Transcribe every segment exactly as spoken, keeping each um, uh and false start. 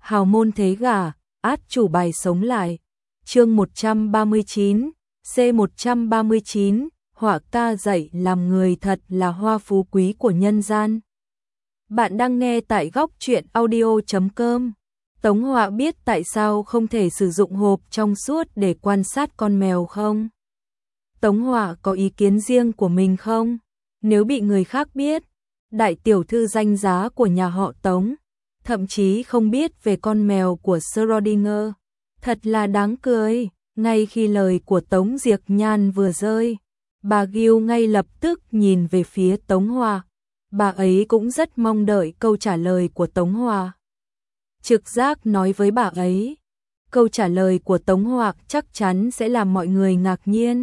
hào môn thế gả, át chủ bài sống lại. Chương một trăm ba mươi chín, C một trăm ba mươi chín, họa ca dạy làm người thật là hoa phú quý của nhân gian. Bạn đang nghe tại góc truyện audio chấm com. Tống Họa biết tại sao không thể sử dụng hộp trong suốt để quan sát con mèo không? Tống Họa có ý kiến riêng của mình không? Nếu bị người khác biết, đại tiểu thư danh giá của nhà họ Tống, thậm chí không biết về con mèo của Schrödinger, thật là đáng cười. Ngay khi lời của Tống Diệc Nhan vừa rơi, bà Gil ngay lập tức nhìn về phía Tống Họa. Bà ấy cũng rất mong đợi câu trả lời của Tống Họa. Trực giác nói với bà ấy, câu trả lời của Tống Họa chắc chắn sẽ làm mọi người ngạc nhiên.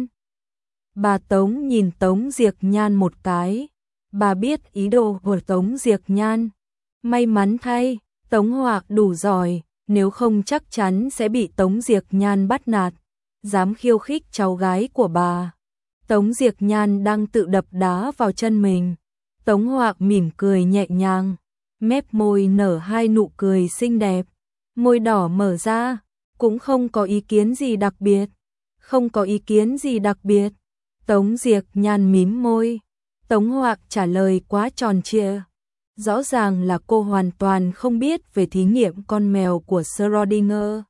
Bà Tống nhìn Tống Diệc Nhan một cái, bà biết ý đồ của Tống Diệc Nhan. May mắn thay, Tống Họa đủ giỏi, nếu không chắc chắn sẽ bị Tống Diệc Nhan bắt nạt, dám khiêu khích cháu gái của bà. Tống Diệc Nhan đang tự đập đá vào chân mình. Tống Họa mỉm cười nhẹ nhàng, mép môi nở hai nụ cười xinh đẹp, môi đỏ mở ra, cũng không có ý kiến gì đặc biệt. Không có ý kiến gì đặc biệt. Tống Diệc Nhan mím môi. Tống Họa trả lời quá tròn trịa. Rõ ràng là cô hoàn toàn không biết về thí nghiệm con mèo của Schrödinger.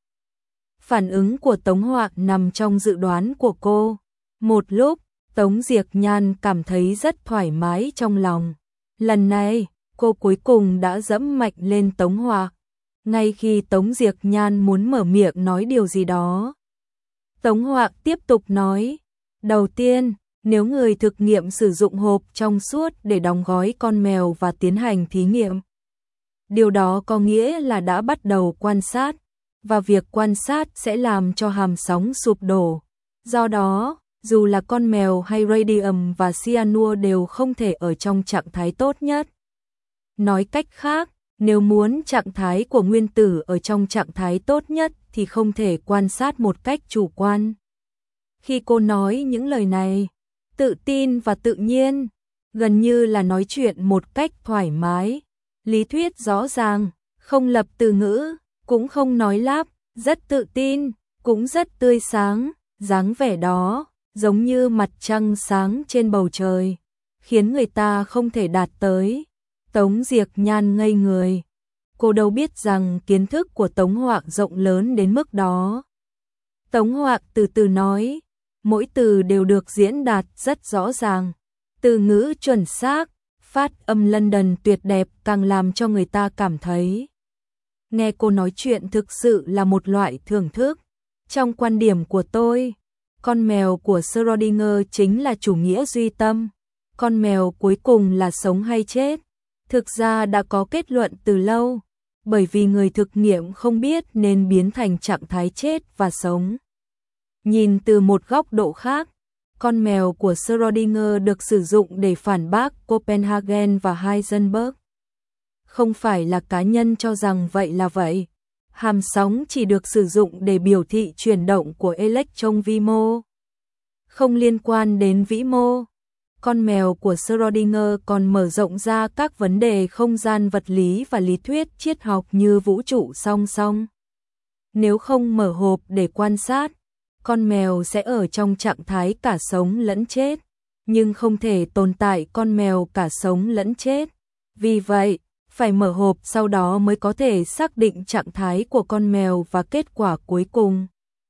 Phản ứng của Tống Họa nằm trong dự đoán của cô. Một lúc, Tống Diệc Nhan cảm thấy rất thoải mái trong lòng. Lần này, cô cuối cùng đã dẫm mạnh lên Tống Họa. Ngay khi Tống Diệc Nhan muốn mở miệng nói điều gì đó, Tống Họa tiếp tục nói, đầu tiên, nếu người thực nghiệm sử dụng hộp trong suốt để đóng gói con mèo và tiến hành thí nghiệm, điều đó có nghĩa là đã bắt đầu quan sát, và việc quan sát sẽ làm cho hàm sóng sụp đổ. Do đó, dù là con mèo hay radium và cyanua đều không thể ở trong trạng thái tốt nhất. Nói cách khác, nếu muốn trạng thái của nguyên tử ở trong trạng thái tốt nhất thì không thể quan sát một cách chủ quan. Khi cô nói những lời này, tự tin và tự nhiên, gần như là nói chuyện một cách thoải mái, lý thuyết rõ ràng, không lập từ ngữ, cũng không nói lắp, rất tự tin, cũng rất tươi sáng, dáng vẻ đó, giống như mặt trăng sáng trên bầu trời, khiến người ta không thể đạt tới. Tống Diệc Nhan ngây người. Cô đâu biết rằng kiến thức của Tống Họa rộng lớn đến mức đó. Tống Họa từ từ nói, mỗi từ đều được diễn đạt rất rõ ràng. Từ ngữ chuẩn xác, phát âm London tuyệt đẹp càng làm cho người ta cảm thấy. Nghe cô nói chuyện thực sự là một loại thưởng thức. Trong quan điểm của tôi, con mèo của Schrödinger chính là chủ nghĩa duy tâm. Con mèo cuối cùng là sống hay chết? Thực ra đã có kết luận từ lâu, bởi vì người thực nghiệm không biết nên biến thành trạng thái chết và sống. Nhìn từ một góc độ khác, con mèo của Schrödinger được sử dụng để phản bác Copenhagen và Heisenberg. Không phải là cá nhân cho rằng vậy là vậy. Hàm sóng chỉ được sử dụng để biểu thị chuyển động của electron vi mô, không liên quan đến vĩ mô. Con mèo của Schrödinger còn mở rộng ra các vấn đề không gian vật lý và lý thuyết triết học như vũ trụ song song. Nếu không mở hộp để quan sát, con mèo sẽ ở trong trạng thái cả sống lẫn chết, nhưng không thể tồn tại con mèo cả sống lẫn chết. Vì vậy, phải mở hộp sau đó mới có thể xác định trạng thái của con mèo và kết quả cuối cùng.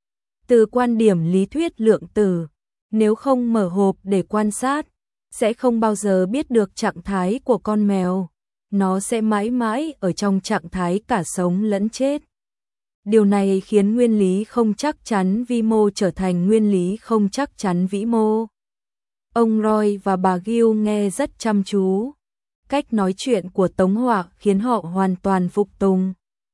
Từ quan điểm lý thuyết lượng tử, nếu không mở hộp để quan sát, sẽ không bao giờ biết được trạng thái của con mèo. Nó sẽ mãi mãi ở trong trạng thái cả sống lẫn chết. Điều này khiến nguyên lý không chắc chắn vi mô trở thành nguyên lý không chắc chắn vĩ mô. Ông Roy và bà Gil nghe rất chăm chú. Cách nói chuyện của Tống Họa khiến họ hoàn toàn phục tùng.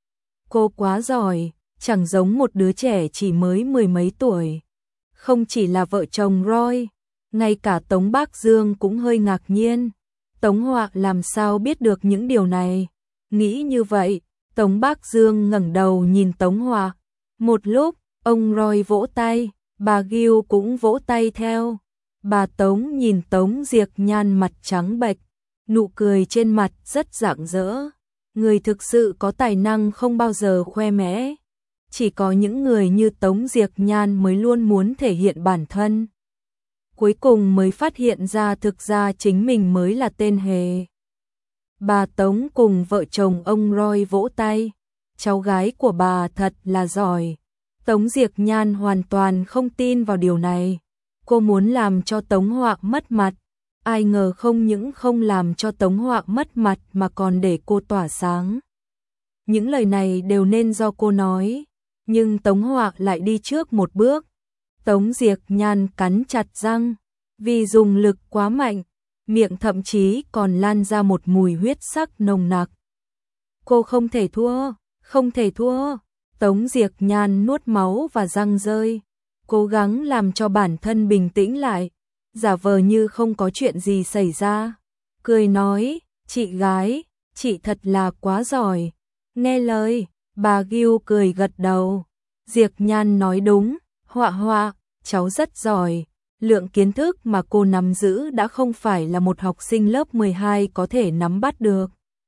Cô quá giỏi, chẳng giống một đứa trẻ chỉ mới mười mấy tuổi. Không chỉ là vợ chồng Roy, ngay cả Tống Bác Dương cũng hơi ngạc nhiên. Tống Họa làm sao biết được những điều này? Nghĩ như vậy, Tống Bác Dương ngẩng đầu nhìn Tống Họa. Một lúc, ông Roy vỗ tay, bà Gil cũng vỗ tay theo. Bà Tống nhìn Tống Diệc Nhan mặt trắng bệch, nụ cười trên mặt rất rạng rỡ. Người thực sự có tài năng không bao giờ khoe mẽ. Chỉ có những người như Tống Diệc Nhan mới luôn muốn thể hiện bản thân. Cuối cùng mới phát hiện ra thực ra chính mình mới là tên hề. Bà Tống cùng vợ chồng ông Roy vỗ tay. Cháu gái của bà thật là giỏi. Tống Diệc Nhan hoàn toàn không tin vào điều này. Cô muốn làm cho Tống Họa mất mặt. Ai ngờ không những không làm cho Tống Họa mất mặt mà còn để cô tỏa sáng. Những lời này đều nên do cô nói. Nhưng Tống Họa lại đi trước một bước. Tống Diệc Nhan cắn chặt răng. Vì dùng lực quá mạnh, miệng thậm chí còn lan ra một mùi huyết sắc nồng nặc. Cô không thể thua, không thể thua. Tống Diệc Nhan nuốt máu và răng rơi. Cố gắng làm cho bản thân bình tĩnh lại. Giả vờ như không có chuyện gì xảy ra. Cười nói, chị gái, chị thật là quá giỏi. Nghe lời, bà Gil cười gật đầu. Diệc Nhan nói đúng, Họa Họa, cháu rất giỏi. Lượng kiến thức mà cô nắm giữ đã không phải là một học sinh lớp mười hai có thể nắm bắt được.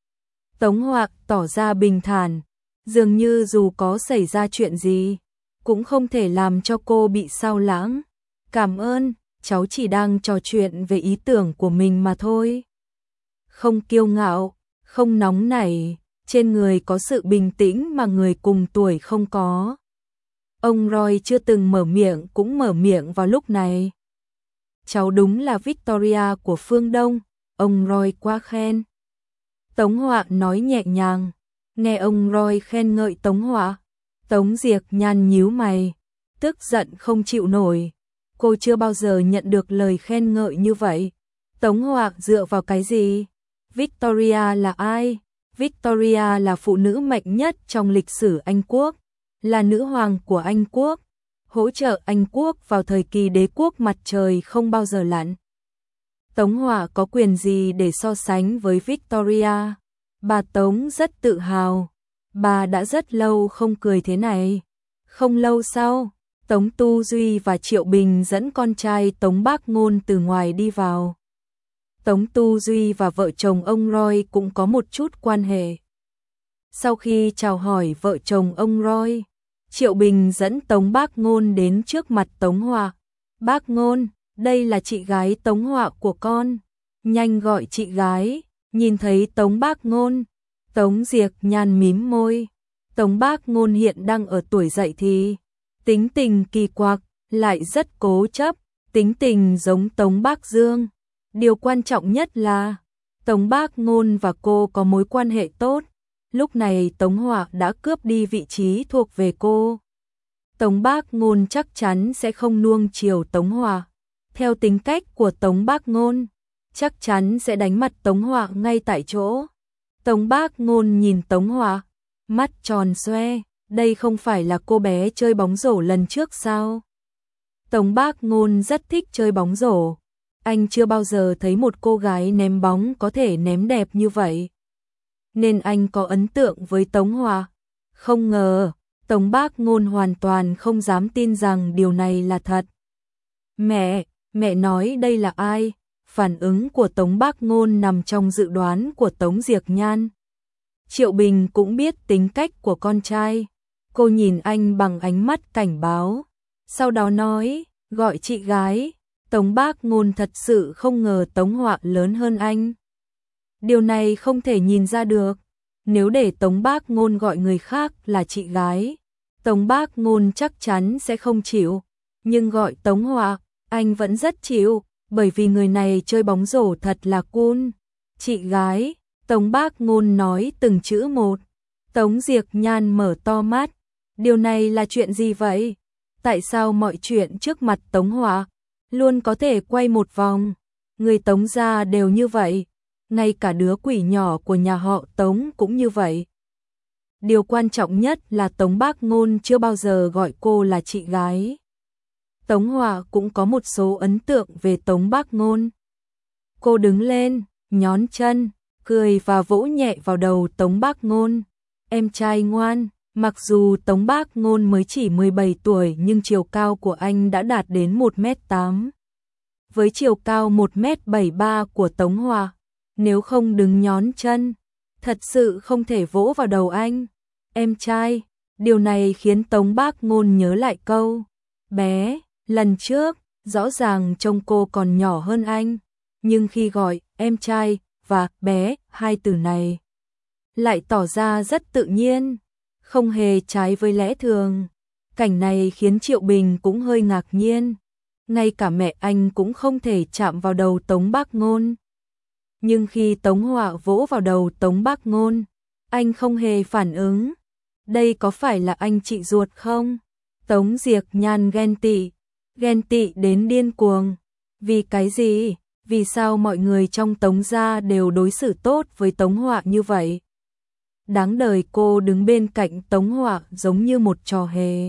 Tống Họa tỏ ra bình thản, dường như dù có xảy ra chuyện gì, cũng không thể làm cho cô bị sao lãng. Cảm ơn, cháu chỉ đang trò chuyện về ý tưởng của mình mà thôi. Không kiêu ngạo, không nóng nảy, trên người có sự bình tĩnh mà người cùng tuổi không có. Ông Roy chưa từng mở miệng cũng mở miệng vào lúc này. Cháu đúng là Victoria của phương Đông, ông Roy quá khen. Tống Họa nói nhẹ nhàng, nghe ông Roy khen ngợi Tống Họa. Tống Diệc Nhan nhíu mày, tức giận không chịu nổi. Cô chưa bao giờ nhận được lời khen ngợi như vậy. Tống Họa dựa vào cái gì? Victoria là ai? Victoria là phụ nữ mạnh nhất trong lịch sử Anh Quốc, là nữ hoàng của Anh Quốc, hỗ trợ Anh Quốc vào thời kỳ đế quốc mặt trời không bao giờ lặn. Tống Họa có quyền gì để so sánh với Victoria? Bà Tống rất tự hào. Bà đã rất lâu không cười thế này. Không lâu sau, Tống Tu Duy và Triệu Bình dẫn con trai Tống Bác Ngôn từ ngoài đi vào. Tống Tu Duy và vợ chồng ông Roy cũng có một chút quan hệ. Sau khi chào hỏi vợ chồng ông Roy, Triệu Bình dẫn Tống Bác Ngôn đến trước mặt Tống Họa. Bác Ngôn, đây là chị gái Tống Họa của con. Nhanh gọi chị gái. Nhìn thấy Tống Bác Ngôn, Tống Diệc Nhan mím môi. Tống Bác Ngôn hiện đang ở tuổi dậy thì, tính tình kỳ quặc, lại rất cố chấp, tính tình giống Tống Bác Dương. Điều quan trọng nhất là, Tống Bác Ngôn và cô có mối quan hệ tốt. Lúc này Tống Họa đã cướp đi vị trí thuộc về cô. Tống Bác Ngôn chắc chắn sẽ không nuông chiều Tống Họa. Theo tính cách của Tống Bác Ngôn, chắc chắn sẽ đánh mặt Tống Họa ngay tại chỗ. Tống Bác Ngôn nhìn Tống Họa, mắt tròn xoe, đây không phải là cô bé chơi bóng rổ lần trước sao? Tống Bác Ngôn rất thích chơi bóng rổ. Anh chưa bao giờ thấy một cô gái ném bóng có thể ném đẹp như vậy. Nên anh có ấn tượng với Tống Họa. Không ngờ, Tống Bác Ngôn hoàn toàn không dám tin rằng điều này là thật. Mẹ, mẹ nói đây là ai? Phản ứng của Tống Bác Ngôn nằm trong dự đoán của Tống Diệc Nhan. Triệu Bình cũng biết tính cách của con trai. Cô nhìn anh bằng ánh mắt cảnh báo. Sau đó nói, gọi chị gái. Tống Bác Ngôn thật sự không ngờ Tống Họa lớn hơn anh. Điều này không thể nhìn ra được. Nếu để Tống Bác Ngôn gọi người khác là chị gái, Tống Bác Ngôn chắc chắn sẽ không chịu. Nhưng gọi Tống Họa, anh vẫn rất chịu, bởi vì người này chơi bóng rổ thật là cool. Chị gái, Tống Bác Ngôn nói từng chữ một. Tống Diệc Nhan mở to mắt. Điều này là chuyện gì vậy? Tại sao mọi chuyện trước mặt Tống Họa luôn có thể quay một vòng? Người Tống gia đều như vậy. Ngay cả đứa quỷ nhỏ của nhà họ Tống cũng như vậy. Điều quan trọng nhất là Tống Bác Ngôn chưa bao giờ gọi cô là chị gái. Tống Họa cũng có một số ấn tượng về Tống Bác Ngôn. Cô đứng lên, nhón chân, cười và vỗ nhẹ vào đầu Tống Bác Ngôn. Em trai ngoan, mặc dù Tống Bác Ngôn mới chỉ mười bảy tuổi nhưng chiều cao của anh đã đạt đến một mét tám. Với chiều cao một mét bảy mươi ba của Tống Họa, nếu không đứng nhón chân, thật sự không thể vỗ vào đầu anh. Em trai, điều này khiến Tống Bác Ngôn nhớ lại câu, bé, lần trước, rõ ràng trông cô còn nhỏ hơn anh, nhưng khi gọi em trai và bé hai từ này, lại tỏ ra rất tự nhiên, không hề trái với lẽ thường. Cảnh này khiến Triệu Bình cũng hơi ngạc nhiên, ngay cả mẹ anh cũng không thể chạm vào đầu Tống Bác Ngôn. Nhưng khi Tống Họa vỗ vào đầu Tống Bác Ngôn, anh không hề phản ứng. Đây có phải là anh chị ruột không? Tống Diệc Nhan ghen tị, ghen tị đến điên cuồng. Vì cái gì? Vì sao mọi người trong Tống gia đều đối xử tốt với Tống Họa như vậy? Đáng đời cô đứng bên cạnh Tống Họa giống như một trò hề.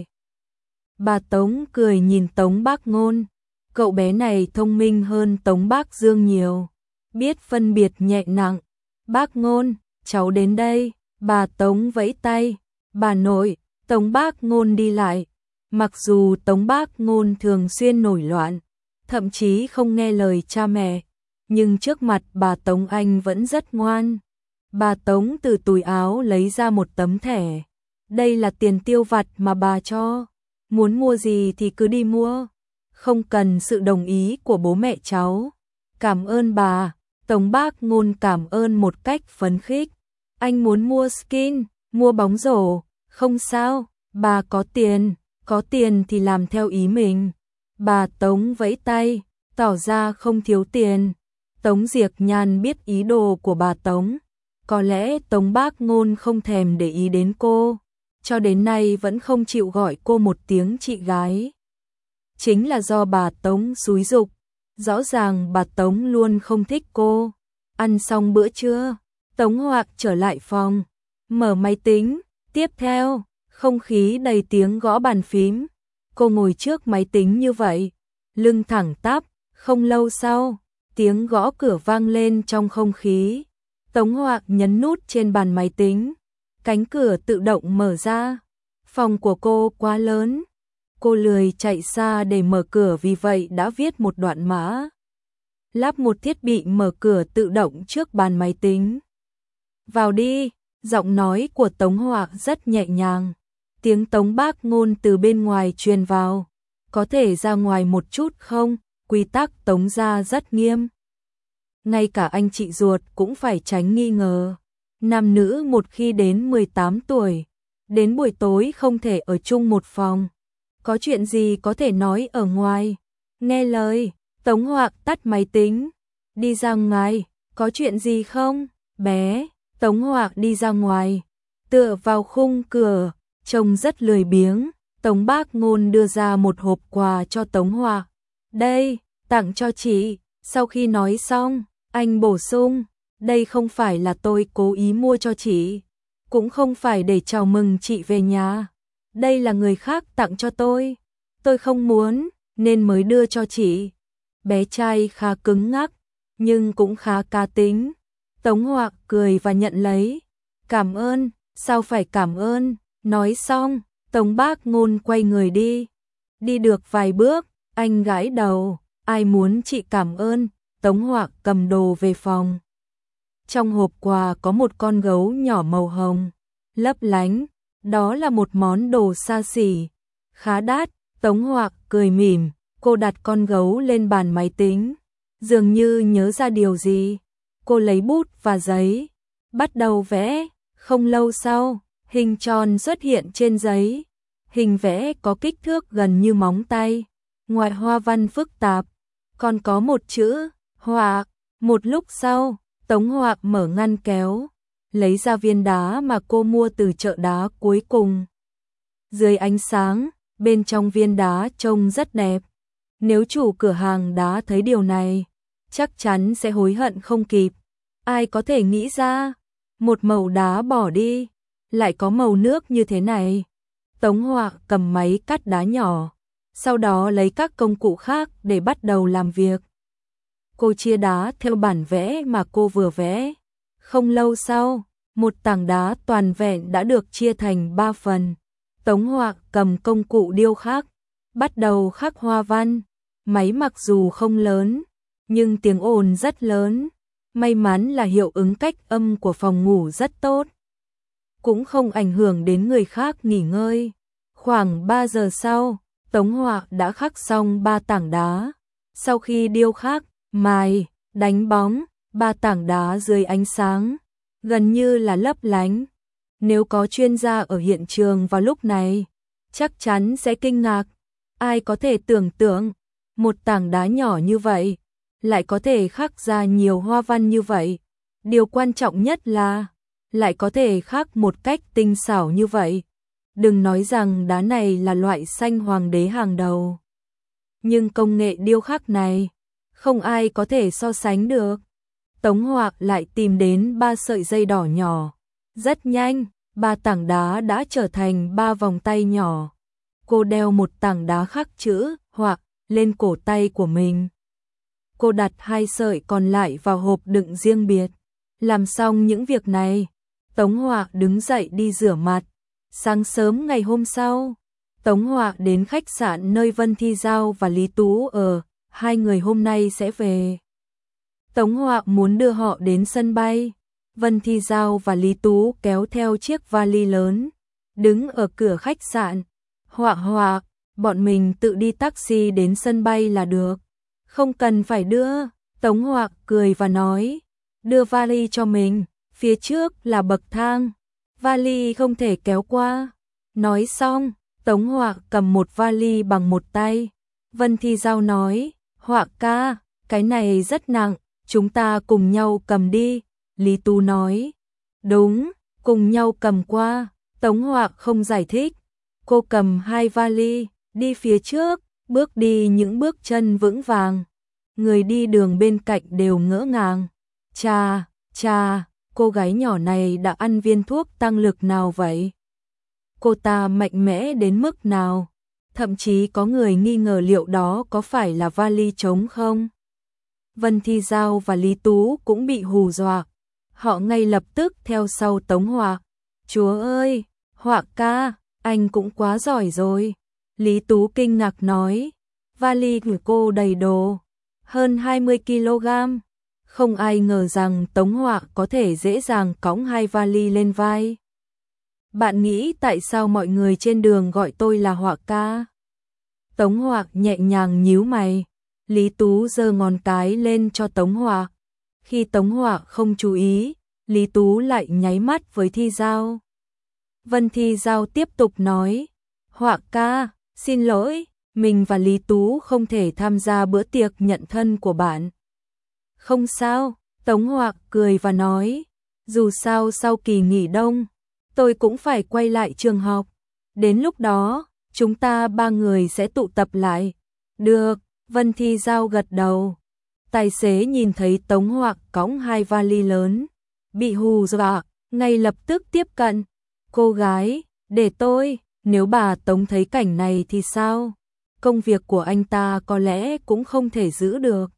Bà Tống cười nhìn Tống Bác Ngôn, cậu bé này thông minh hơn Tống Bác Dương nhiều, biết phân biệt nhẹ nặng. Bác Ngôn, cháu đến đây. Bà Tống vẫy tay. Bà nội. Tống Bác Ngôn đi lại. Mặc dù Tống Bác Ngôn thường xuyên nổi loạn, thậm chí không nghe lời cha mẹ, nhưng trước mặt bà Tống anh vẫn rất ngoan. Bà Tống từ túi áo lấy ra một tấm thẻ. Đây là tiền tiêu vặt mà bà cho. Muốn mua gì thì cứ đi mua, không cần sự đồng ý của bố mẹ cháu. Cảm ơn bà. Tống Bác Ngôn cảm ơn một cách phấn khích. Anh muốn mua skin, mua bóng rổ, không sao, bà có tiền, có tiền thì làm theo ý mình. Bà Tống vẫy tay, tỏ ra không thiếu tiền. Tống Diệc Nhan biết ý đồ của bà Tống. Có lẽ Tống Bác Ngôn không thèm để ý đến cô, cho đến nay vẫn không chịu gọi cô một tiếng chị gái. Chính là do bà Tống xúi giục. Rõ ràng bà Tống luôn không thích cô. Ăn xong bữa trưa, Tống Họa trở lại phòng, mở máy tính. Tiếp theo, không khí đầy tiếng gõ bàn phím. Cô ngồi trước máy tính như vậy, lưng thẳng tắp. Không lâu sau, tiếng gõ cửa vang lên trong không khí. Tống Họa nhấn nút trên bàn máy tính, cánh cửa tự động mở ra. Phòng của cô quá lớn, cô lười chạy xa để mở cửa, vì vậy đã viết một đoạn mã, lắp một thiết bị mở cửa tự động trước bàn máy tính. Vào đi. Giọng nói của Tống Họa rất nhẹ nhàng. Tiếng Tống Bác Ngôn từ bên ngoài truyền vào. Có thể ra ngoài một chút không? Quy tắc Tống gia rất nghiêm. Ngay cả anh chị ruột cũng phải tránh nghi ngờ. Nam nữ một khi đến mười tám tuổi, đến buổi tối không thể ở chung một phòng. Có chuyện gì có thể nói ở ngoài. Nghe lời. Tống Họa tắt máy tính. Đi ra ngoài. Có chuyện gì không, bé? Tống Họa đi ra ngoài, tựa vào khung cửa, trông rất lười biếng. Tống Bác Ngôn đưa ra một hộp quà cho Tống Họa. Đây, tặng cho chị. Sau khi nói xong, anh bổ sung, đây không phải là tôi cố ý mua cho chị, cũng không phải để chào mừng chị về nhà. Đây là người khác tặng cho tôi. Tôi không muốn, nên mới đưa cho chị. Bé trai khá cứng ngắc, nhưng cũng khá cá tính. Tống Họa cười và nhận lấy. Cảm ơn. Sao phải cảm ơn? Nói xong, Tống Bác Ngôn quay người đi. Đi được vài bước, anh gãi đầu. Ai muốn chị cảm ơn? Tống Họa cầm đồ về phòng. Trong hộp quà có một con gấu nhỏ màu hồng, lấp lánh. Đó là một món đồ xa xỉ, khá đắt. Tống Họa cười mỉm. Cô đặt con gấu lên bàn máy tính. Dường như nhớ ra điều gì, cô lấy bút và giấy, bắt đầu vẽ. Không lâu sau, hình tròn xuất hiện trên giấy. Hình vẽ có kích thước gần như móng tay. Ngoài hoa văn phức tạp, còn có một chữ Họa. Một lúc sau, Tống Họa mở ngăn kéo, lấy ra viên đá mà cô mua từ chợ đá cuối cùng. Dưới ánh sáng, bên trong viên đá trông rất đẹp. Nếu chủ cửa hàng đá thấy điều này, chắc chắn sẽ hối hận không kịp. Ai có thể nghĩ ra, một màu đá bỏ đi, lại có màu nước như thế này. Tống Họa cầm máy cắt đá nhỏ, sau đó lấy các công cụ khác để bắt đầu làm việc. Cô chia đá theo bản vẽ mà cô vừa vẽ. Không lâu sau, một tảng đá toàn vẹn đã được chia thành ba phần. Tống Họa cầm công cụ điêu khắc, bắt đầu khắc hoa văn. Máy mặc dù không lớn, nhưng tiếng ồn rất lớn. May mắn là hiệu ứng cách âm của phòng ngủ rất tốt, cũng không ảnh hưởng đến người khác nghỉ ngơi. Khoảng ba giờ sau, Tống Họa đã khắc xong ba tảng đá. Sau khi điêu khắc, mài, đánh bóng, ba tảng đá dưới ánh sáng, gần như là lấp lánh. Nếu có chuyên gia ở hiện trường vào lúc này, chắc chắn sẽ kinh ngạc. Ai có thể tưởng tượng, một tảng đá nhỏ như vậy, lại có thể khắc ra nhiều hoa văn như vậy. Điều quan trọng nhất là, lại có thể khắc một cách tinh xảo như vậy. Đừng nói rằng đá này là loại xanh hoàng đế hàng đầu. Nhưng công nghệ điêu khắc này, không ai có thể so sánh được. Tống Họa lại tìm đến ba sợi dây đỏ nhỏ. Rất nhanh, ba tảng đá đã trở thành ba vòng tay nhỏ. Cô đeo một tảng đá khắc chữ Họa lên cổ tay của mình. Cô đặt hai sợi còn lại vào hộp đựng riêng biệt. Làm xong những việc này, Tống Họa đứng dậy đi rửa mặt. Sáng sớm ngày hôm sau, Tống Họa đến khách sạn nơi Vân Thi Giao và Lý Tú ở, hai người hôm nay sẽ về. Tống Họa muốn đưa họ đến sân bay. Vân Thi Giao và Lý Tú kéo theo chiếc vali lớn, đứng ở cửa khách sạn. Họa Họa, bọn mình tự đi taxi đến sân bay là được. Không cần phải đưa. Tống Họa cười và nói, đưa vali cho mình, phía trước là bậc thang, vali không thể kéo qua. Nói xong, Tống Họa cầm một vali bằng một tay. Vân Thi Giao nói, Họa ca, cái này rất nặng, chúng ta cùng nhau cầm đi. Lý Tú nói, đúng, cùng nhau cầm qua. Tống Họa không giải thích. Cô cầm hai vali, đi phía trước, bước đi những bước chân vững vàng. Người đi đường bên cạnh đều ngỡ ngàng. Chà, chà, cô gái nhỏ này đã ăn viên thuốc tăng lực nào vậy? Cô ta mạnh mẽ đến mức nào? Thậm chí có người nghi ngờ liệu đó có phải là vali trống không? Vân Thi Giao và Lý Tú cũng bị hù dọa. Họ ngay lập tức theo sau Tống Họa. Chúa ơi, Họa ca, anh cũng quá giỏi rồi. Lý Tú kinh ngạc nói, vali của cô đầy đồ, hơn hai mươi ki lô gam. Không ai ngờ rằng Tống Họa có thể dễ dàng cõng hai vali lên vai. Bạn nghĩ tại sao mọi người trên đường gọi tôi là Họa ca? Tống Họa nhẹ nhàng nhíu mày. Lý Tú giơ ngón cái lên cho Tống Họa. Khi Tống Họa không chú ý, Lý Tú lại nháy mắt với Thi Giao. Vân Thi Giao tiếp tục nói, Họa ca, xin lỗi, mình và Lý Tú không thể tham gia bữa tiệc nhận thân của bạn. Không sao, Tống Họa cười và nói, dù sao sau kỳ nghỉ đông, tôi cũng phải quay lại trường học. Đến lúc đó, chúng ta ba người sẽ tụ tập lại. Được, Vân Thi Giao gật đầu. Tài xế nhìn thấy Tống Họa cõng hai vali lớn, bị hù dọa, ngay lập tức tiếp cận. Cô gái, để tôi, nếu bà Tống thấy cảnh này thì sao? Công việc của anh ta có lẽ cũng không thể giữ được.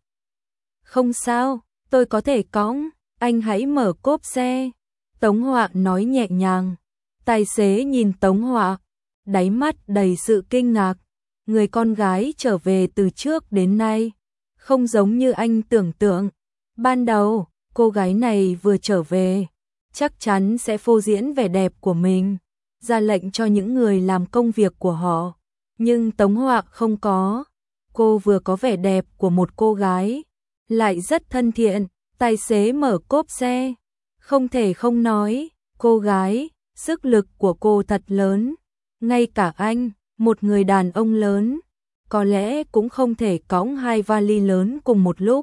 Không sao, tôi có thể cõng, anh hãy mở cốp xe. Tống Họa nói nhẹ nhàng. Tài xế nhìn Tống Họa, đáy mắt đầy sự kinh ngạc. Người con gái trở về từ trước đến nay, không giống như anh tưởng tượng. Ban đầu, cô gái này vừa trở về, chắc chắn sẽ phô diễn vẻ đẹp của mình, ra lệnh cho những người làm công việc của họ. Nhưng Tống Họa không có. Cô vừa có vẻ đẹp của một cô gái, lại rất thân thiện. Tài xế mở cốp xe. Không thể không nói, cô gái, sức lực của cô thật lớn. Ngay cả anh, một người đàn ông lớn, có lẽ cũng không thể cõng hai vali lớn cùng một lúc.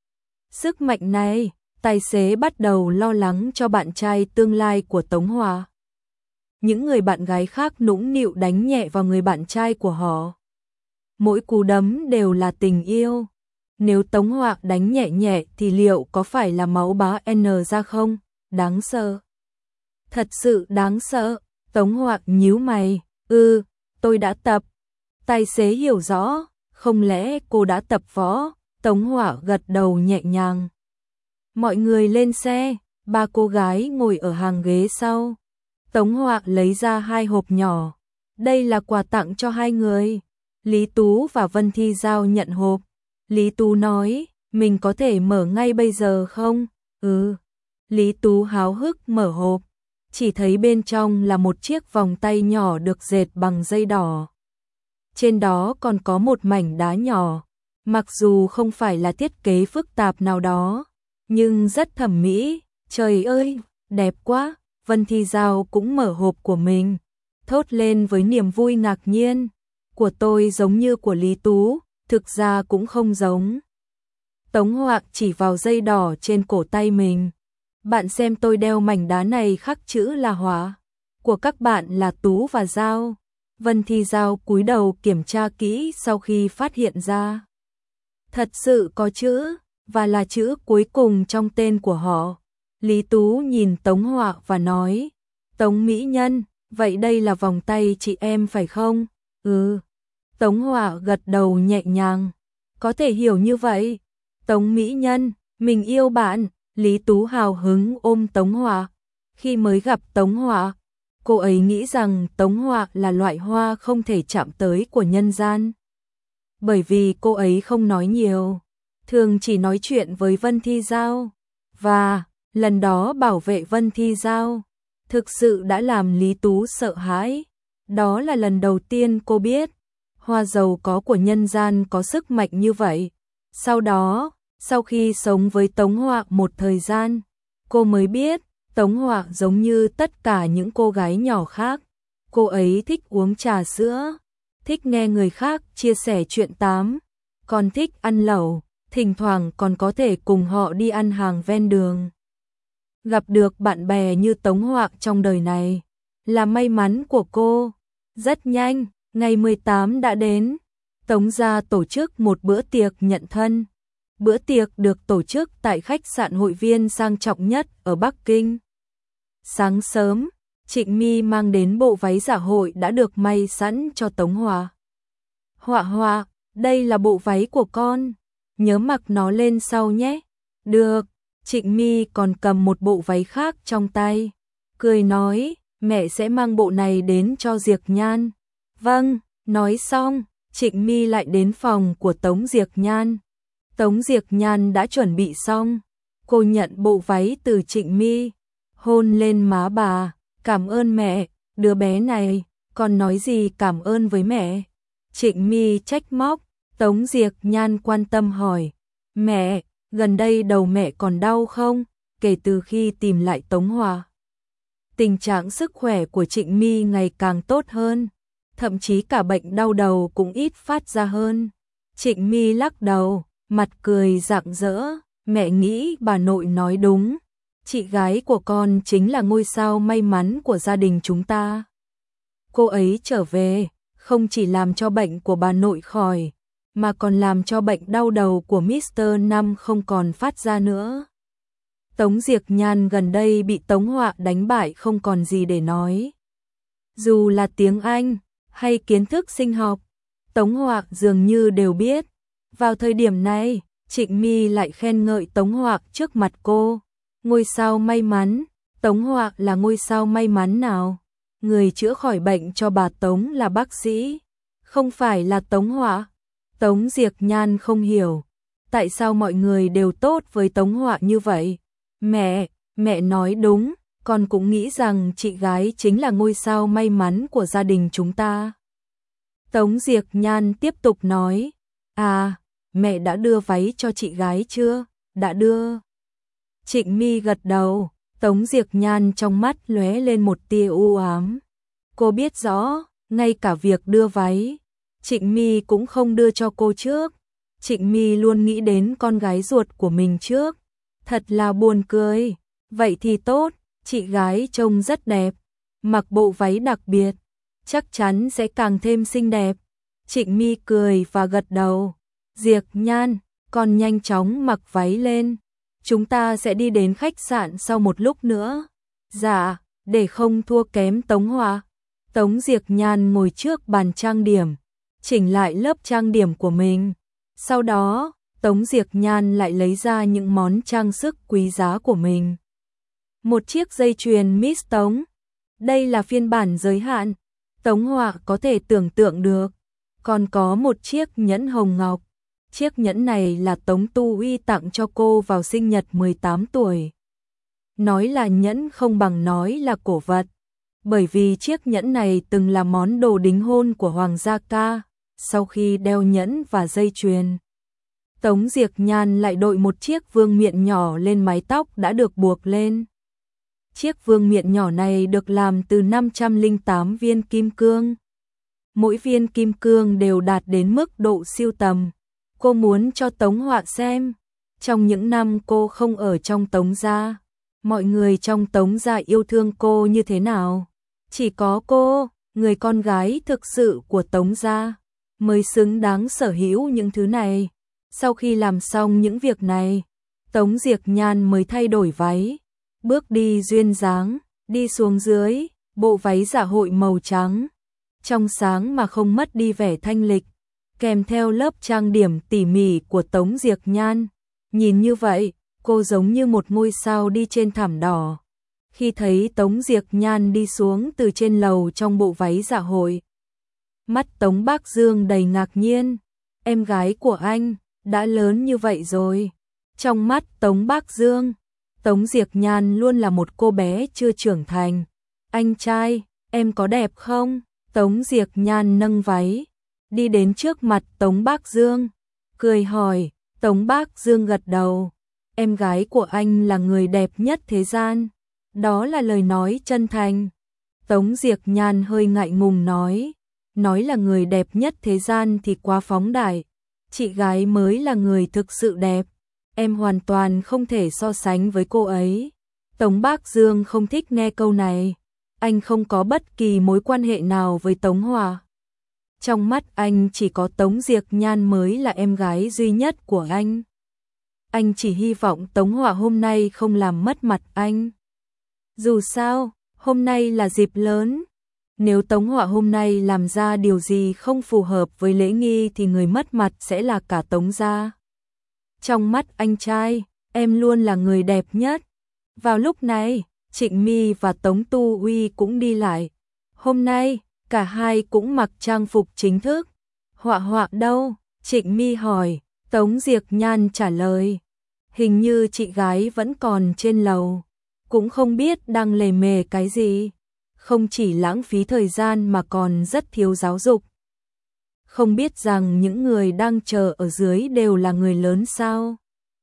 Sức mạnh này, tài xế bắt đầu lo lắng cho bạn trai tương lai của Tống Họa. Những người bạn gái khác nũng nịu đánh nhẹ vào người bạn trai của họ. Mỗi cú đấm đều là tình yêu. Nếu Tống Họa đánh nhẹ nhẹ thì liệu có phải là máu bá N ra không? Đáng sợ. Thật sự đáng sợ. Tống Họa nhíu mày. Ừ, tôi đã tập. Tài xế hiểu rõ. Không lẽ cô đã tập võ? Tống Họa gật đầu nhẹ nhàng. Mọi người lên xe. Ba cô gái ngồi ở hàng ghế sau. Tống Họa lấy ra hai hộp nhỏ. Đây là quà tặng cho hai người. Lý Tú và Vân Thi Giao nhận hộp. Lý Tú nói, mình có thể mở ngay bây giờ không? Ừ. Lý Tú háo hức mở hộp, chỉ thấy bên trong là một chiếc vòng tay nhỏ được dệt bằng dây đỏ. Trên đó còn có một mảnh đá nhỏ, mặc dù không phải là thiết kế phức tạp nào đó, nhưng rất thẩm mỹ. Trời ơi, đẹp quá! Vân Thi Giao cũng mở hộp của mình, thốt lên với niềm vui ngạc nhiên. Của tôi giống như của Lý Tú, thực ra cũng không giống. Tống Hoạc chỉ vào dây đỏ trên cổ tay mình. Bạn xem tôi đeo mảnh đá này khắc chữ là Hỏa, của các bạn là Tú và Giao. Vân Thi Giao cúi đầu kiểm tra kỹ sau khi phát hiện ra. Thật sự có chữ, và là chữ cuối cùng trong tên của họ. Lý Tú nhìn Tống Hoạc và nói, Tống mỹ nhân, vậy đây là vòng tay chị em phải không? Ừ. Tống Hoạc gật đầu nhẹ nhàng, có thể hiểu như vậy. Tống mỹ nhân, mình yêu bạn. Lý Tú hào hứng ôm Tống Hoạc. Khi mới gặp Tống Hoạc, cô ấy nghĩ rằng Tống Hoạc là loại hoa không thể chạm tới của nhân gian. Bởi vì cô ấy không nói nhiều, thường chỉ nói chuyện với Vân Thi Giao. Và lần đó bảo vệ Vân Thi Giao thực sự đã làm Lý Tú sợ hãi. Đó là lần đầu tiên cô biết hoa giàu có của nhân gian có sức mạnh như vậy. Sau đó, sau khi sống với Tống Hoạc một thời gian, cô mới biết Tống Hoạc giống như tất cả những cô gái nhỏ khác. Cô ấy thích uống trà sữa, thích nghe người khác chia sẻ chuyện tám, còn thích ăn lẩu, thỉnh thoảng còn có thể cùng họ đi ăn hàng ven đường. Gặp được bạn bè như Tống Hoạc trong đời này là may mắn của cô. Rất nhanh, ngày mười tám đã đến. Tống gia tổ chức một bữa tiệc nhận thân. Bữa tiệc được tổ chức tại khách sạn hội viên sang trọng nhất ở Bắc Kinh. Sáng sớm, Trịnh My mang đến bộ váy dạ hội đã được may sẵn cho Tống Hoạc. Họa Họa, đây là bộ váy của con, nhớ mặc nó lên sau nhé. Được. Trịnh My còn cầm một bộ váy khác trong tay, cười nói, mẹ sẽ mang bộ này đến cho Diệc Nhan. Vâng. Nói xong, Trịnh My lại đến phòng của Tống Diệc Nhan. Tống Diệc Nhan đã chuẩn bị xong, cô nhận bộ váy từ Trịnh My, hôn lên má bà, cảm ơn mẹ, đứa bé này, con nói gì cảm ơn với mẹ. Trịnh My trách móc. Tống Diệc Nhan quan tâm hỏi, mẹ, gần đây đầu mẹ còn đau không? Kể từ khi tìm lại Tống Hoạc, tình trạng sức khỏe của Trịnh My ngày càng tốt hơn, thậm chí cả bệnh đau đầu cũng ít phát ra hơn. Trịnh My lắc đầu, mặt cười rạng rỡ, mẹ nghĩ bà nội nói đúng, chị gái của con chính là ngôi sao may mắn của gia đình chúng ta. Cô ấy trở về, không chỉ làm cho bệnh của bà nội khỏi, mà còn làm cho bệnh đau đầu của mít tơ Năm không còn phát ra nữa. Tống Diệc Nhan gần đây bị Tống Hoạc đánh bại không còn gì để nói. Dù là tiếng Anh hay kiến thức sinh học, Tống Hoạc dường như đều biết. Vào thời điểm này, Trịnh My lại khen ngợi Tống Hoạc trước mặt cô. Ngôi sao may mắn, Tống Hoạc là ngôi sao may mắn nào? Người chữa khỏi bệnh cho bà Tống là bác sĩ, không phải là Tống Hoạc. Tống Diệc Nhan không hiểu, tại sao mọi người đều tốt với Tống Hoạc như vậy? Mẹ, mẹ nói đúng, con cũng nghĩ rằng chị gái chính là ngôi sao may mắn của gia đình chúng ta. Tống Diệc Nhan tiếp tục nói, à, mẹ đã đưa váy cho chị gái chưa? Đã đưa. Trịnh My gật đầu, Tống Diệc Nhan trong mắt lóe lên một tia u ám. Cô biết rõ, ngay cả việc đưa váy, Trịnh My cũng không đưa cho cô trước. Trịnh My luôn nghĩ đến con gái ruột của mình trước. Thật là buồn cười. Vậy thì tốt, chị gái trông rất đẹp, mặc bộ váy đặc biệt, chắc chắn sẽ càng thêm xinh đẹp. Trịnh My cười và gật đầu. Diệc Nhan, con nhanh chóng mặc váy lên. Chúng ta sẽ đi đến khách sạn sau một lúc nữa. Dạ, để không thua kém Tống Hoạc. Tống Diệc Nhan ngồi trước bàn trang điểm, chỉnh lại lớp trang điểm của mình. Sau đó, Tống Diệc Nhan lại lấy ra những món trang sức quý giá của mình. Một chiếc dây chuyền Miss Tống. Đây là phiên bản giới hạn, Tống Hoạc có thể tưởng tượng được. Còn có một chiếc nhẫn hồng ngọc. Chiếc nhẫn này là Tống Tu Uy tặng cho cô vào sinh nhật mười tám tuổi. Nói là nhẫn không bằng nói là cổ vật, bởi vì chiếc nhẫn này từng là món đồ đính hôn của Hoàng gia ca. Sau khi đeo nhẫn và dây chuyền, Tống Diệc Nhan lại đội một chiếc vương miện nhỏ lên mái tóc đã được buộc lên. Chiếc vương miện nhỏ này được làm từ năm trăm lẻ tám viên kim cương. Mỗi viên kim cương đều đạt đến mức độ siêu tầm. Cô muốn cho Tống Họa xem, trong những năm cô không ở trong Tống gia, mọi người trong Tống gia yêu thương cô như thế nào. Chỉ có cô, người con gái thực sự của Tống gia, mới xứng đáng sở hữu những thứ này. Sau khi làm xong những việc này, Tống Diệc Nhan mới thay đổi váy, bước đi duyên dáng, đi xuống dưới, bộ váy dạ hội màu trắng, trong sáng mà không mất đi vẻ thanh lịch, kèm theo lớp trang điểm tỉ mỉ của Tống Diệc Nhan. Nhìn như vậy, cô giống như một ngôi sao đi trên thảm đỏ. Khi thấy Tống Diệc Nhan đi xuống từ trên lầu trong bộ váy dạ hội, mắt Tống Bác Dương đầy ngạc nhiên. Em gái của anh đã lớn như vậy rồi. Trong mắt Tống Bác Dương, Tống Diệc Nhan luôn là một cô bé chưa trưởng thành. Anh trai, em có đẹp không? Tống Diệc Nhan nâng váy, đi đến trước mặt Tống Bác Dương, cười hỏi. Tống Bác Dương gật đầu. Em gái của anh là người đẹp nhất thế gian. Đó là lời nói chân thành. Tống Diệc Nhan hơi ngại ngùng nói. Nói là người đẹp nhất thế gian thì quá phóng đại. Chị gái mới là người thực sự đẹp. Em hoàn toàn không thể so sánh với cô ấy. Tống Bác Dương không thích nghe câu này. Anh không có bất kỳ mối quan hệ nào với Tống Họa. Trong mắt anh chỉ có Tống Diệc Nhan mới là em gái duy nhất của anh. Anh chỉ hy vọng Tống Họa hôm nay không làm mất mặt anh. Dù sao, hôm nay là dịp lớn. Nếu Tống Họa hôm nay làm ra điều gì không phù hợp với lễ nghi thì người mất mặt sẽ là cả Tống gia. Trong mắt anh trai, em luôn là người đẹp nhất. Vào lúc này, Trịnh My và Tống Tu Uy cũng đi lại. Hôm nay, cả hai cũng mặc trang phục chính thức. Họa Họa đâu? Trịnh My hỏi. Tống Diệc Nhan trả lời. Hình như chị gái vẫn còn trên lầu. Cũng không biết đang lề mề cái gì. Không chỉ lãng phí thời gian mà còn rất thiếu giáo dục. Không biết rằng những người đang chờ ở dưới đều là người lớn sao?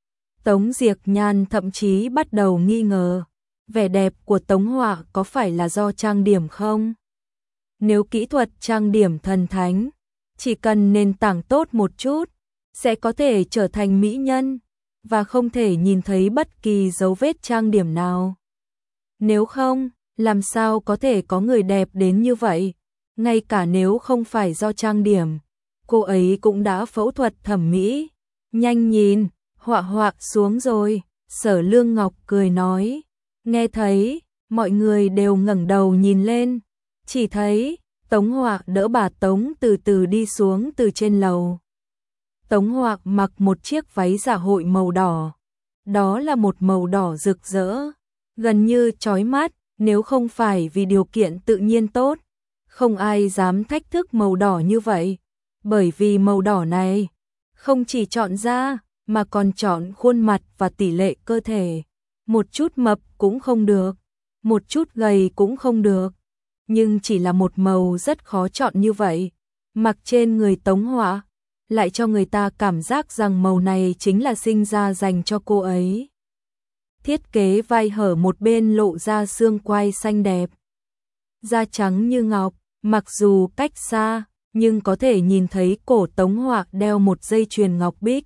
Tống Diệc Nhan thậm chí bắt đầu nghi ngờ. Vẻ đẹp của Tống Họa có phải là do trang điểm không? Nếu kỹ thuật trang điểm thần thánh, chỉ cần nền tảng tốt một chút, sẽ có thể trở thành mỹ nhân, và không thể nhìn thấy bất kỳ dấu vết trang điểm nào. Nếu không, làm sao có thể có người đẹp đến như vậy? Ngay cả nếu không phải do trang điểm, cô ấy cũng đã phẫu thuật thẩm mỹ. Nhanh nhìn, Họa Họa xuống rồi, Sở Lương Ngọc cười nói. Nghe thấy, mọi người đều ngẩng đầu nhìn lên, chỉ thấy Tống Họa đỡ bà Tống từ từ đi xuống từ trên lầu. Tống Họa mặc một chiếc váy dạ hội màu đỏ. Đó là một màu đỏ rực rỡ, gần như chói mắt, nếu không phải vì điều kiện tự nhiên tốt, không ai dám thách thức màu đỏ như vậy, bởi vì màu đỏ này không chỉ chọn da mà còn chọn khuôn mặt và tỷ lệ cơ thể. Một chút mập cũng không được, một chút gầy cũng không được, nhưng chỉ là một màu rất khó chọn như vậy, mặc trên người Tống Họa, lại cho người ta cảm giác rằng màu này chính là sinh ra dành cho cô ấy. Thiết kế vai hở một bên lộ ra xương quai xanh đẹp, da trắng như ngọc, mặc dù cách xa, nhưng có thể nhìn thấy cổ Tống Họa đeo một dây chuyền ngọc bích,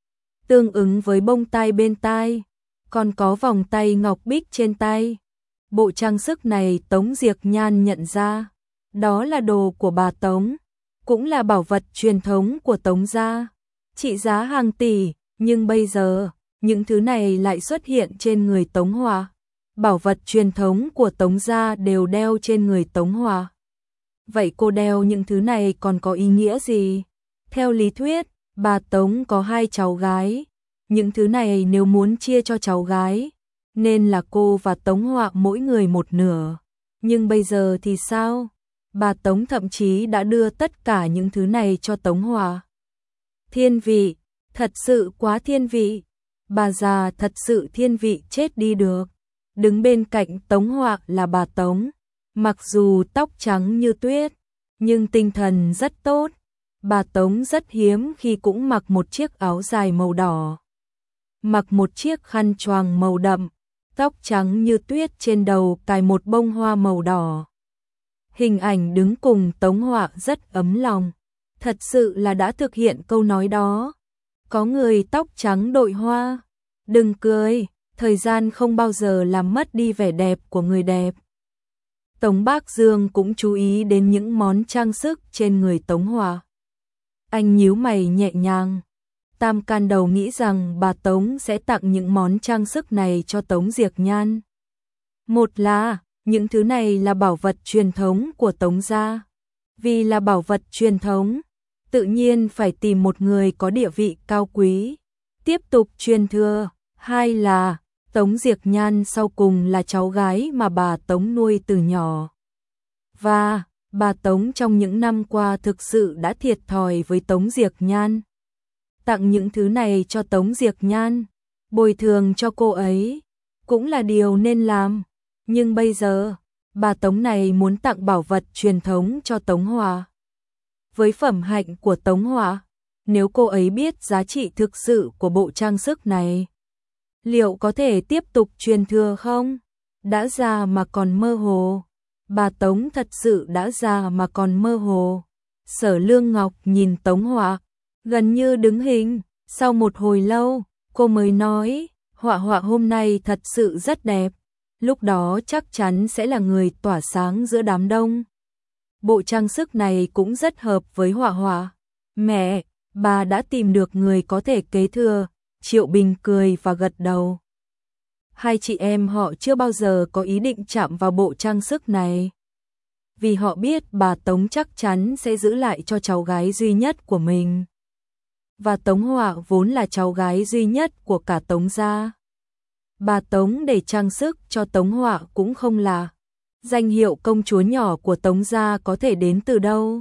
tương ứng với bông tai bên tai, còn có vòng tay ngọc bích trên tay. Bộ trang sức này Tống Diệc Nhan nhận ra, đó là đồ của bà Tống, cũng là bảo vật truyền thống của Tống gia, trị giá hàng tỷ, nhưng bây giờ, những thứ này lại xuất hiện trên người Tống Họa. Bảo vật truyền thống của Tống gia đều đeo trên người Tống Họa. Vậy cô đeo những thứ này còn có ý nghĩa gì? Theo lý thuyết, bà Tống có hai cháu gái, những thứ này nếu muốn chia cho cháu gái, nên là cô và Tống Họa mỗi người một nửa. Nhưng bây giờ thì sao? Bà Tống thậm chí đã đưa tất cả những thứ này cho Tống Họa. Thiên vị, Thật sự quá thiên vị. Bà già thật sự thiên vị chết đi được. Đứng bên cạnh Tống Họa là bà Tống. Mặc dù tóc trắng như tuyết, nhưng tinh thần rất tốt. Bà Tống rất hiếm khi cũng mặc một chiếc áo dài màu đỏ. Mặc một chiếc khăn choàng màu đậm, tóc trắng như tuyết, trên đầu cài một bông hoa màu đỏ. Hình ảnh đứng cùng Tống Họa rất ấm lòng. Thật sự là đã thực hiện câu nói đó. Có người tóc trắng đội hoa. Đừng cười, thời gian không bao giờ làm mất đi vẻ đẹp của người đẹp. Tống Bác Dương cũng chú ý đến những món trang sức trên người Tống Họa. Anh nhíu mày nhẹ nhàng. Tam can đầu nghĩ rằng bà Tống sẽ tặng những món trang sức này cho Tống Diệc Nhan. Một là, những thứ này là bảo vật truyền thống của Tống gia. Vì là bảo vật truyền thống, tự nhiên phải tìm một người có địa vị cao quý, tiếp tục truyền thừa. Hai là, Tống Diệc Nhan sau cùng là cháu gái mà bà Tống nuôi từ nhỏ. Và, bà Tống trong những năm qua thực sự đã thiệt thòi với Tống Diệc Nhan. Tặng những thứ này cho Tống Diệc Nhan, bồi thường cho cô ấy, cũng là điều nên làm. Nhưng bây giờ, bà Tống này muốn tặng bảo vật truyền thống cho Tống Họa. Với phẩm hạnh của Tống Họa, nếu cô ấy biết giá trị thực sự của bộ trang sức này, liệu có thể tiếp tục truyền thừa không? Đã già mà còn mơ hồ. Bà Tống thật sự đã già mà còn mơ hồ. Sở Lương Ngọc nhìn Tống Họa, gần như đứng hình. Sau một hồi lâu, cô mới nói, Họa Họa hôm nay thật sự rất đẹp. Lúc đó chắc chắn sẽ là người tỏa sáng giữa đám đông. Bộ trang sức này cũng rất hợp với Họa Họa. Mẹ, bà đã tìm được người có thể kế thừa. Triệu Bình cười và gật đầu. Hai chị em họ chưa bao giờ có ý định chạm vào bộ trang sức này. Vì họ biết bà Tống chắc chắn sẽ giữ lại cho cháu gái duy nhất của mình. Và Tống Họa vốn là cháu gái duy nhất của cả Tống gia. Bà Tống để trang sức cho Tống Họa cũng không là. Danh hiệu công chúa nhỏ của Tống gia có thể đến từ đâu?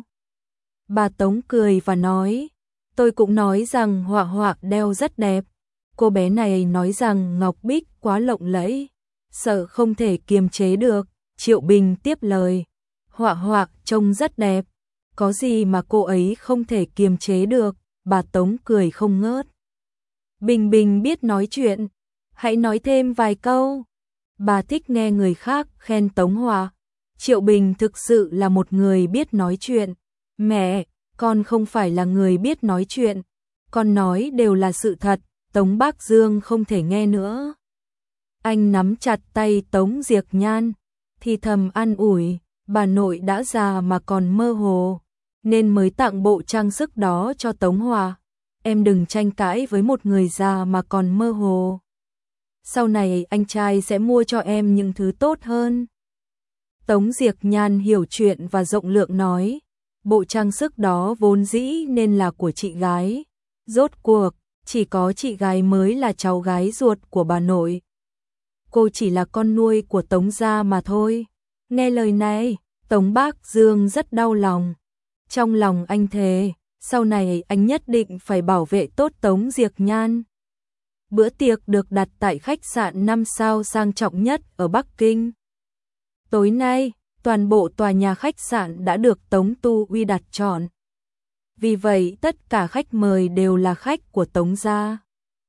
Bà Tống cười và nói, tôi cũng nói rằng Họa Họa đeo rất đẹp. Cô bé này nói rằng ngọc bích quá lộng lẫy, sợ không thể kiềm chế được. Triệu Bình tiếp lời, Họa Họa trông rất đẹp, có gì mà cô ấy không thể kiềm chế được. Bà Tống cười không ngớt. Bình Bình biết nói chuyện, hãy nói thêm vài câu. Bà thích nghe người khác khen Tống Họa. Triệu Bình thực sự là một người biết nói chuyện. Mẹ, con không phải là người biết nói chuyện, con nói đều là sự thật. Tống Bác Dương không thể nghe nữa. Anh nắm chặt tay Tống Diệc Nhan, thì thầm an ủi, bà nội đã già mà còn mơ hồ, nên mới tặng bộ trang sức đó cho Tống Họa. Em đừng tranh cãi với một người già mà còn mơ hồ. Sau này anh trai sẽ mua cho em những thứ tốt hơn. Tống Diệc Nhan hiểu chuyện và rộng lượng nói, bộ trang sức đó vốn dĩ nên là của chị gái. Rốt cuộc, chỉ có chị gái mới là cháu gái ruột của bà nội. Cô chỉ là con nuôi của Tống gia mà thôi. Nghe lời này, Tống Bác Dương rất đau lòng. Trong lòng anh thề, sau này anh nhất định phải bảo vệ tốt Tống Diệc Nhan. Bữa tiệc được đặt tại khách sạn năm sao sang trọng nhất ở Bắc Kinh. Tối nay, toàn bộ tòa nhà khách sạn đã được Tống Tu Uy đặt chọn. Vì vậy tất cả khách mời đều là khách của Tống gia.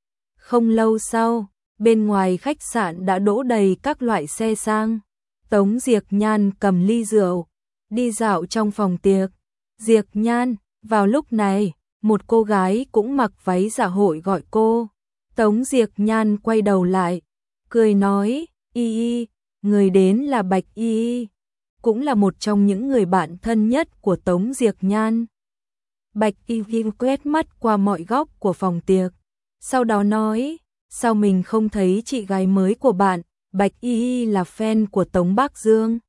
Không lâu sau, bên ngoài khách sạn đã đỗ đầy các loại xe sang. Tống Diệc Nhan cầm ly rượu, đi dạo trong phòng tiệc. Diệc Nhan, vào lúc này, một cô gái cũng mặc váy dạ hội gọi cô. Tống Diệc Nhan quay đầu lại, cười nói, Y Y, người đến là Bạch Y Y, cũng là một trong những người bạn thân nhất của Tống Diệc Nhan. Bạch Y Y quét mắt qua mọi góc của phòng tiệc, sau đó nói, sao mình không thấy chị gái mới của bạn? Bạch Y Y là fan của Tống Bác Dương.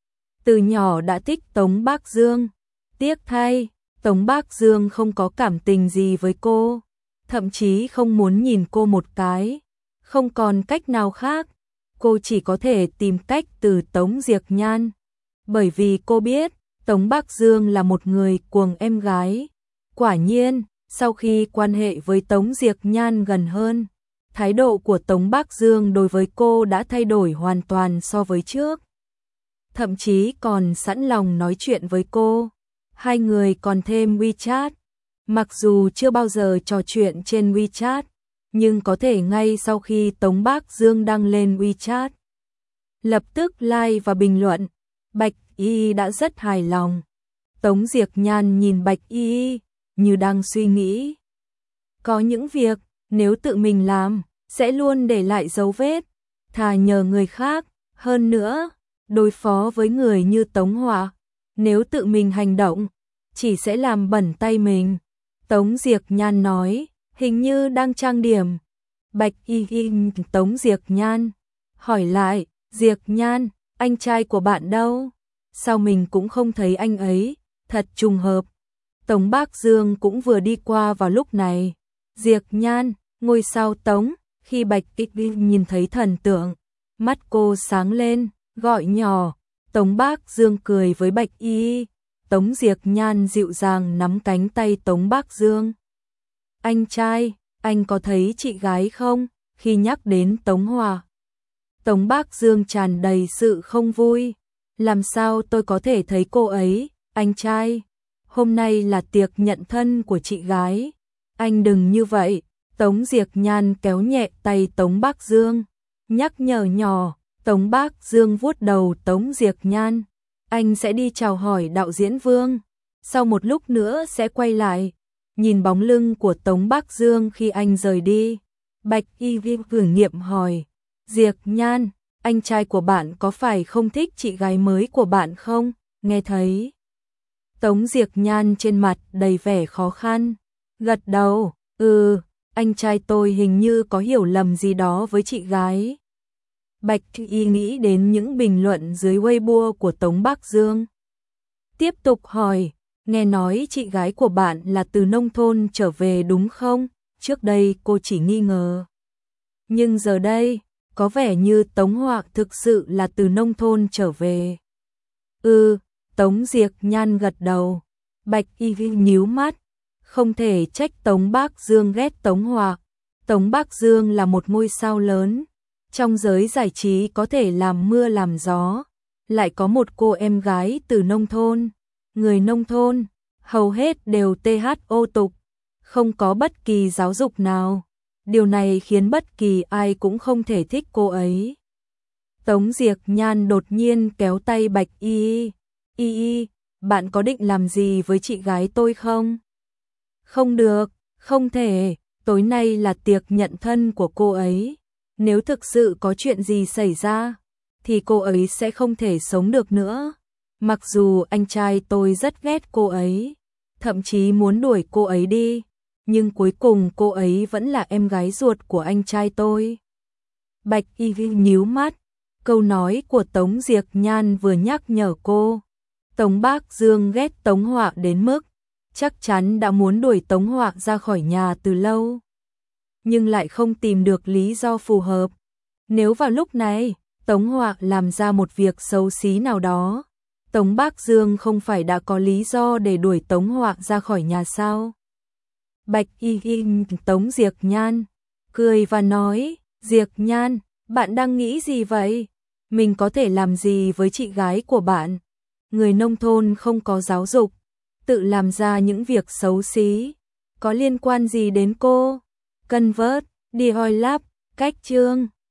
Từ nhỏ đã thích Tống Bác Dương. Tiếc thay, Tống Bác Dương không có cảm tình gì với cô, thậm chí không muốn nhìn cô một cái. Không còn cách nào khác, cô chỉ có thể tìm cách từ Tống Diệc Nhan. Bởi vì cô biết, Tống Bác Dương là một người cuồng em gái. Quả nhiên, Sau khi quan hệ với Tống Diệc Nhan gần hơn, thái độ của Tống Bác Dương đối với cô đã thay đổi hoàn toàn so với trước. Thậm chí còn sẵn lòng nói chuyện với cô. Hai người còn thêm WeChat. Mặc dù chưa bao giờ trò chuyện trên WeChat, nhưng có thể ngay sau khi Tống Bác Dương đăng lên WeChat, lập tức like và bình luận. Bạch Y đã rất hài lòng. Tống Diệc Nhan nhìn Bạch Y như đang suy nghĩ. Có những việc, nếu tự mình làm, sẽ luôn để lại dấu vết, thà nhờ người khác. Hơn nữa, đối phó với người như Tống Họa, nếu tự mình hành động, chỉ sẽ làm bẩn tay mình. Tống Diệc Nhan nói, hình như đang trang điểm. Bạch Y im Tống Diệc Nhan, hỏi lại, Diệc Nhan, anh trai của bạn đâu? Sao mình cũng không thấy anh ấy, thật trùng hợp. Tống Bác Dương cũng vừa đi qua vào lúc này. Diệc Nhan, ngôi sao Tống, khi Bạch Y nhìn thấy thần tượng, mắt cô sáng lên, gọi nhỏ. Tống Bác Dương cười với Bạch Y. Tống Diệc Nhan dịu dàng nắm cánh tay Tống Bác Dương. Anh trai, anh có thấy chị gái không? Khi nhắc đến Tống Hòa, Tống Bác Dương tràn đầy sự không vui. Làm sao tôi có thể thấy cô ấy, anh trai? Hôm nay là tiệc nhận thân của chị gái. Anh đừng như vậy. Tống Diệc Nhan kéo nhẹ tay Tống Bác Dương, nhắc nhở nhỏ. Tống Bác Dương vuốt đầu Tống Diệc Nhan. Anh sẽ đi chào hỏi đạo diễn Vương. Sau một lúc nữa sẽ quay lại. Nhìn bóng lưng của Tống Bác Dương khi anh rời đi, Bạch Y vừa nghiệm hỏi. Diệc Nhan, anh trai của bạn có phải không thích chị gái mới của bạn không? Nghe thấy Tống Diệc Nhan trên mặt đầy vẻ khó khăn, gật đầu. Ừ, anh trai tôi hình như có hiểu lầm gì đó với chị gái. Bạch Y nghĩ đến những bình luận dưới Weibo của Tống Bác Dương, tiếp tục hỏi, nghe nói chị gái của bạn là từ nông thôn trở về đúng không? Trước đây cô chỉ nghi ngờ, nhưng giờ đây, có vẻ như Tống Họa thực sự là từ nông thôn trở về. Ừ, Tống Diệc Nhan gật đầu. Bạch Y nhíu mắt, không thể trách Tống Bác Dương ghét Tống Họa. Tống Bác Dương là một ngôi sao lớn, trong giới giải trí có thể làm mưa làm gió, lại có một cô em gái từ nông thôn. Người nông thôn, hầu hết đều tê hát ô tục, không có bất kỳ giáo dục nào. Điều này khiến bất kỳ ai cũng không thể thích cô ấy. Tống Diệc Nhan đột nhiên kéo tay Bạch Y. Y Y, bạn có định làm gì với chị gái tôi không? Không được, không thể, tối nay là tiệc nhận thân của cô ấy. Nếu thực sự có chuyện gì xảy ra, thì cô ấy sẽ không thể sống được nữa. Mặc dù anh trai tôi rất ghét cô ấy, thậm chí muốn đuổi cô ấy đi, nhưng cuối cùng cô ấy vẫn là em gái ruột của anh trai tôi. Bạch Y nhíu mắt, câu nói của Tống Diệc Nhan vừa nhắc nhở cô. Tống Bác Dương ghét Tống Họa đến mức chắc chắn đã muốn đuổi Tống Họa ra khỏi nhà từ lâu, nhưng lại không tìm được lý do phù hợp. Nếu vào lúc này, Tống Họa làm ra một việc xấu xí nào đó, Tống Bác Dương không phải đã có lý do để đuổi Tống Họa ra khỏi nhà sao? Bạch Y im Tống Diệc Nhan, cười và nói, Diệc Nhan, bạn đang nghĩ gì vậy? Mình có thể làm gì với chị gái của bạn? Người nông thôn không có giáo dục, tự làm ra những việc xấu xí, có liên quan gì đến cô? Convert, đi hoi lắp, cách chương.